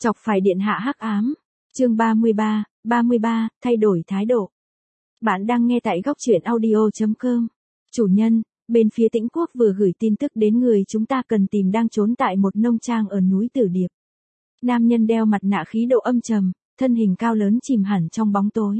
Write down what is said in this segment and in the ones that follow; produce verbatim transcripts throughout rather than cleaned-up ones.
Chọc phải điện hạ hắc ám. Chương ba mươi ba, ba mươi ba, thay đổi thái độ. Bạn đang nghe tại góc truyện audio chấm com. Chủ nhân, bên phía Tĩnh Quốc vừa gửi tin tức đến người chúng ta cần tìm đang trốn tại một nông trang ở núi Tử Điệp. Nam nhân đeo mặt nạ khí độ âm trầm, thân hình cao lớn chìm hẳn trong bóng tối.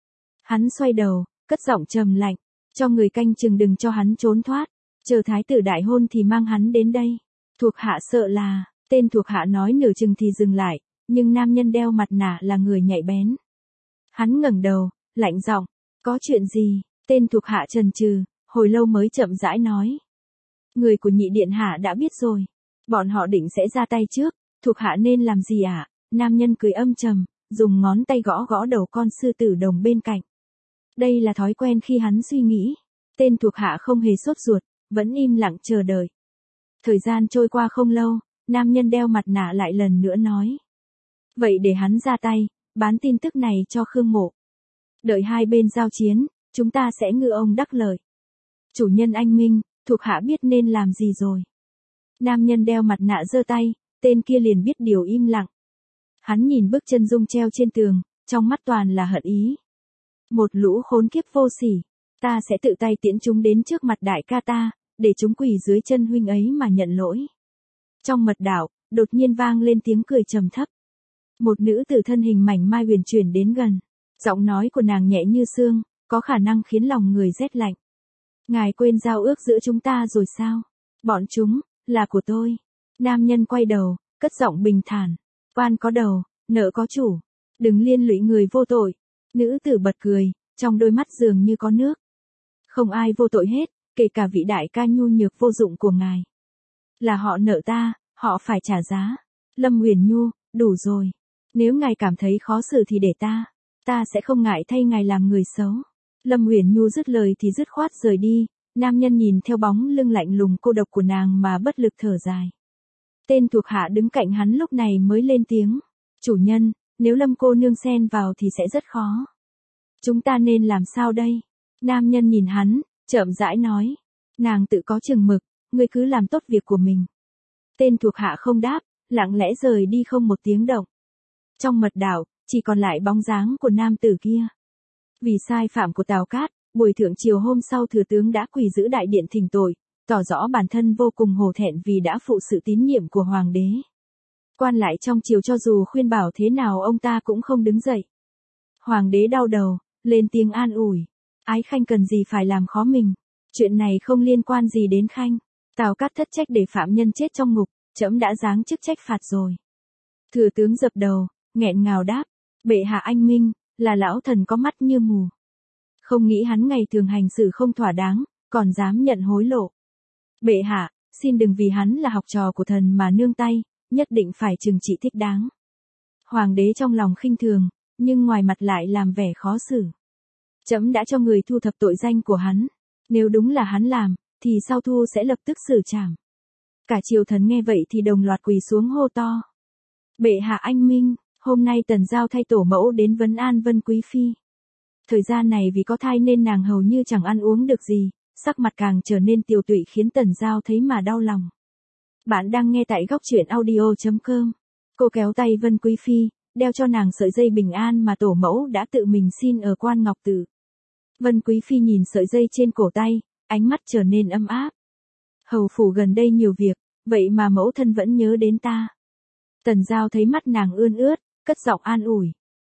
Hắn xoay đầu, cất giọng trầm lạnh, cho người canh chừng đừng cho hắn trốn thoát, chờ thái tử đại hôn thì mang hắn đến đây. Thuộc hạ sợ là, tên thuộc hạ nói nửa chừng thì dừng lại, nhưng nam nhân đeo mặt nạ là người nhạy bén. Hắn ngẩng đầu, lạnh giọng, có chuyện gì? Tên thuộc hạ chần chừ, hồi lâu mới chậm rãi nói. Người của nhị điện hạ đã biết rồi, bọn họ định sẽ ra tay trước, thuộc hạ nên làm gì ạ? À? Nam nhân cười âm trầm, dùng ngón tay gõ gõ đầu con sư tử đồng bên cạnh. Đây là thói quen khi hắn suy nghĩ. Tên thuộc hạ không hề sốt ruột, vẫn im lặng chờ đợi. Thời gian trôi qua không lâu, nam nhân đeo mặt nạ lại lần nữa nói. Vậy để hắn ra tay, bán tin tức này cho Khương Mộ. Đợi hai bên giao chiến, chúng ta sẽ ngư ông đắc lợi. Chủ nhân anh minh, thuộc hạ biết nên làm gì rồi. Nam nhân đeo mặt nạ giơ tay, tên kia liền biết điều im lặng. Hắn nhìn bức chân dung treo trên tường, trong mắt toàn là hận ý. Một lũ khốn kiếp vô sỉ, ta sẽ tự tay tiễn chúng đến trước mặt đại ca ta, để chúng quỳ dưới chân huynh ấy mà nhận lỗi. Trong mật đảo, đột nhiên vang lên tiếng cười trầm thấp. Một nữ tử thân hình mảnh mai huyền chuyển đến gần. Giọng nói của nàng nhẹ như sương, có khả năng khiến lòng người rét lạnh. Ngài quên giao ước giữa chúng ta rồi sao? Bọn chúng, là của tôi. Nam nhân quay đầu, cất giọng bình thản. Oan có đầu, nợ có chủ. Đừng liên lụy người vô tội. Nữ tử bật cười, trong đôi mắt dường như có nước. Không ai vô tội hết, kể cả vị đại ca nhu nhược vô dụng của ngài. Là họ nợ ta, họ phải trả giá. Lâm Huyền Nhu, đủ rồi. Nếu ngài cảm thấy khó xử thì để ta. Ta sẽ không ngại thay ngài làm người xấu. Lâm Huyền Nhu dứt lời thì dứt khoát rời đi. Nam nhân nhìn theo bóng lưng lạnh lùng cô độc của nàng mà bất lực thở dài. Tên thuộc hạ đứng cạnh hắn lúc này mới lên tiếng. Chủ nhân, nếu Lâm cô nương xen vào thì sẽ rất khó. Chúng ta nên làm sao đây? Nam nhân nhìn hắn, chậm rãi nói. Nàng tự có chừng mực, ngươi cứ làm tốt việc của mình. Tên thuộc hạ không đáp, lặng lẽ rời đi không một tiếng động. Trong mật đảo, chỉ còn lại bóng dáng của nam tử kia. Vì sai phạm của Tào Cát, buổi thượng triều hôm sau thừa tướng đã quỳ giữ đại điện thỉnh tội, tỏ rõ bản thân vô cùng hổ thẹn vì đã phụ sự tín nhiệm của hoàng đế. Quan lại trong triều cho dù khuyên bảo thế nào ông ta cũng không đứng dậy. Hoàng đế đau đầu, lên tiếng an ủi. Ái Khanh cần gì phải làm khó mình. Chuyện này không liên quan gì đến Khanh. Tào Cát thất trách để phạm nhân chết trong ngục, trẫm đã giáng chức trách phạt rồi. Thừa tướng dập đầu, nghẹn ngào đáp. Bệ hạ anh minh, là lão thần có mắt như mù. Không nghĩ hắn ngày thường hành xử không thỏa đáng, còn dám nhận hối lộ. Bệ hạ, xin đừng vì hắn là học trò của thần mà nương tay, nhất định phải trừng trị thích đáng. Hoàng đế trong lòng khinh thường, nhưng ngoài mặt lại làm vẻ khó xử. Trẫm đã cho người thu thập tội danh của hắn. Nếu đúng là hắn làm, thì sau thu sẽ lập tức xử trảm. Cả triều thần nghe vậy thì đồng loạt quỳ xuống hô to. Bệ hạ anh minh, hôm nay Tần Giao thay tổ mẫu đến vấn an Vân Quý Phi. Thời gian này vì có thai nên nàng hầu như chẳng ăn uống được gì, sắc mặt càng trở nên tiều tụy khiến Tần Giao thấy mà đau lòng. Bạn đang nghe tại góc truyện audio chấm com. Cô kéo tay Vân Quý Phi, đeo cho nàng sợi dây bình an mà tổ mẫu đã tự mình xin ở Quan Ngọc Tự. Vân Quý Phi nhìn sợi dây trên cổ tay, ánh mắt trở nên ấm áp. Hầu phủ gần đây nhiều việc, vậy mà mẫu thân vẫn nhớ đến ta. Tần Giao thấy mắt nàng ươn ướt, cất giọng an ủi.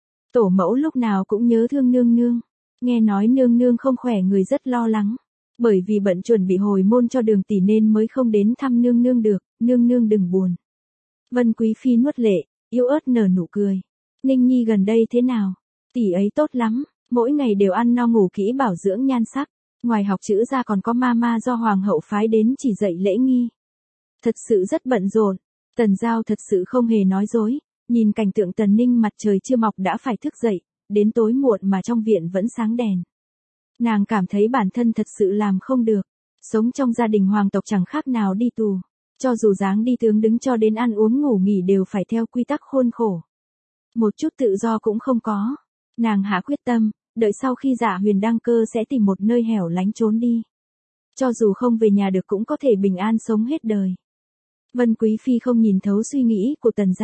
Tổ mẫu lúc nào cũng nhớ thương nương nương. Nghe nói nương nương không khỏe người rất lo lắng. Bởi vì bận chuẩn bị hồi môn cho Đường tỷ nên mới không đến thăm nương nương được, nương nương đừng buồn. Vân Quý Phi nuốt lệ, yếu ớt nở nụ cười. Ninh Nhi gần đây thế nào? Tỷ ấy tốt lắm, mỗi ngày đều ăn no ngủ kỹ bảo dưỡng nhan sắc. Ngoài học chữ ra còn có mama do hoàng hậu phái đến chỉ dạy lễ nghi. Thật sự rất bận rộn. Tần Giao thật sự không hề nói dối, nhìn cảnh tượng Tần Ninh mặt trời chưa mọc đã phải thức dậy, đến tối muộn mà trong viện vẫn sáng đèn. Nàng cảm thấy bản thân thật sự làm không được, sống trong gia đình hoàng tộc chẳng khác nào đi tù, cho dù dáng đi tướng đứng cho đến ăn uống ngủ nghỉ đều phải theo quy tắc khuôn khổ. Một chút tự do cũng không có. Nàng hạ quyết tâm, đợi sau khi Dạ Huyền đăng cơ sẽ tìm một nơi hẻo lánh trốn đi. Cho dù không về nhà được cũng có thể bình an sống hết đời. Vân Quý Phi không nhìn thấu suy nghĩ của Tần Giao,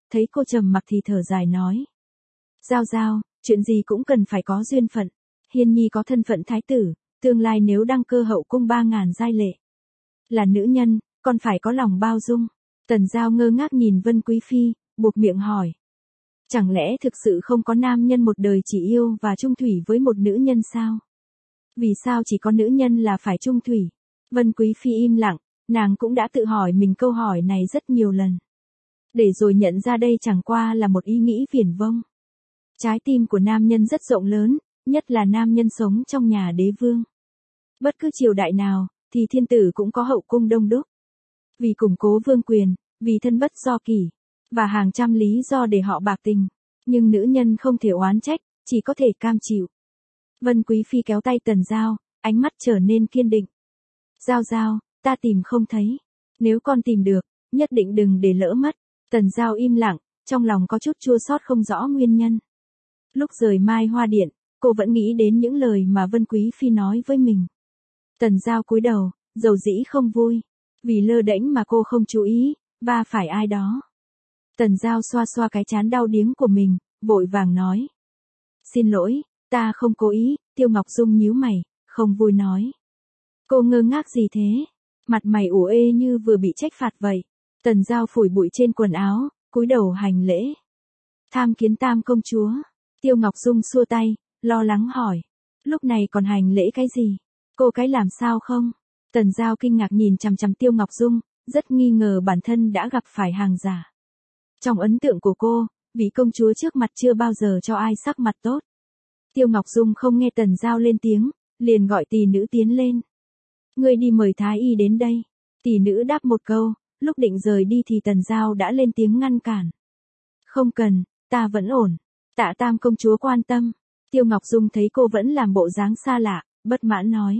thấy cô trầm mặc thì thở dài nói. Giao Giao, chuyện gì cũng cần phải có duyên phận. Hiên Nhi có thân phận thái tử, tương lai nếu đăng cơ hậu cung ba ngàn giai lệ. Là nữ nhân, còn phải có lòng bao dung. Tần Giao ngơ ngác nhìn Vân Quý Phi, buộc miệng hỏi. Chẳng lẽ thực sự không có nam nhân một đời chỉ yêu và chung thủy với một nữ nhân sao? Vì sao chỉ có nữ nhân là phải chung thủy? Vân Quý Phi im lặng, nàng cũng đã tự hỏi mình câu hỏi này rất nhiều lần. Để rồi nhận ra đây chẳng qua là một ý nghĩ viển vông. Trái tim của nam nhân rất rộng lớn, nhất là nam nhân sống trong nhà đế vương. Bất cứ triều đại nào, thì thiên tử cũng có hậu cung đông đúc. Vì củng cố vương quyền, vì thân bất do kỷ, và hàng trăm lý do để họ bạc tình. Nhưng nữ nhân không thể oán trách, chỉ có thể cam chịu. Vân Quý Phi kéo tay Tần Giao, ánh mắt trở nên kiên định. Giao Giao, ta tìm không thấy. Nếu con tìm được, nhất định đừng để lỡ mất. Tần Giao im lặng, trong lòng có chút chua xót không rõ nguyên nhân. Lúc rời Mai Hoa Điện, cô vẫn nghĩ đến những lời mà Vân Quý Phi nói với mình. Tần Giao cúi đầu, dầu dĩ không vui. Vì lơ đễnh mà cô không chú ý, va phải ai đó. Tần Giao xoa xoa cái trán đau điếng của mình, vội vàng nói. Xin lỗi, ta không cố ý. Tiêu Ngọc Dung nhíu mày, không vui nói. Cô ngơ ngác gì thế? Mặt mày ủ ê như vừa bị trách phạt vậy. Tần Giao phủi bụi trên quần áo, cúi đầu hành lễ. Tham kiến Tam công chúa. Tiêu Ngọc Dung xua tay, lo lắng hỏi. Lúc này còn hành lễ cái gì? Cô cái làm sao không? Tần Giao kinh ngạc nhìn chằm chằm Tiêu Ngọc Dung, rất nghi ngờ bản thân đã gặp phải hàng giả. Trong ấn tượng của cô, vị công chúa trước mặt chưa bao giờ cho ai sắc mặt tốt. Tiêu Ngọc Dung không nghe Tần Giao lên tiếng, liền gọi tỷ nữ tiến lên. Ngươi đi mời thái y đến đây. Tỷ nữ đáp một câu, lúc định rời đi thì Tần Giao đã lên tiếng ngăn cản. Không cần, ta vẫn ổn. Tạ Tam công chúa quan tâm. Tiêu Ngọc Dung thấy cô vẫn làm bộ dáng xa lạ, bất mãn nói.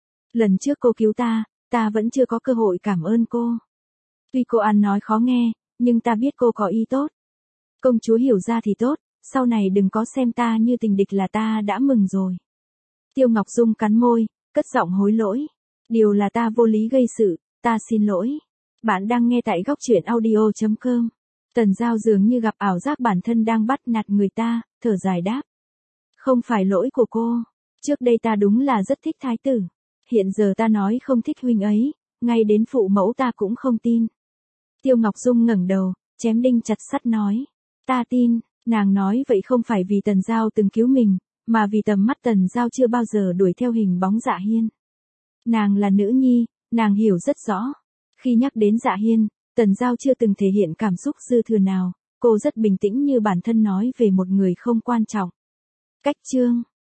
Lần trước cô cứu ta, ta vẫn chưa có cơ hội cảm ơn cô. Tuy cô ăn nói khó nghe, nhưng ta biết cô có ý tốt. Công chúa hiểu ra thì tốt, sau này đừng có xem ta như tình địch là ta đã mừng rồi. Tiêu Ngọc Dung cắn môi, cất giọng hối lỗi. Điều là ta vô lý gây sự, ta xin lỗi. Bạn đang nghe tại góc truyện audio chấm com. Tần Giao dường như gặp ảo giác bản thân đang bắt nạt người ta, thở dài đáp. Không phải lỗi của cô. Trước đây ta đúng là rất thích thái tử. Hiện giờ ta nói không thích huynh ấy, ngay đến phụ mẫu ta cũng không tin. Tiêu Ngọc Dung ngẩng đầu, chém đinh chặt sắt nói. Ta tin, nàng nói vậy không phải vì Tần Giao từng cứu mình, mà vì tầm mắt Tần Giao chưa bao giờ đuổi theo hình bóng Dạ Hiên. Nàng là nữ nhi, nàng hiểu rất rõ. Khi nhắc đến Dạ Hiên, Tần Giao chưa từng thể hiện cảm xúc dư thừa nào, cô rất bình tĩnh như bản thân nói về một người không quan trọng. Cách chương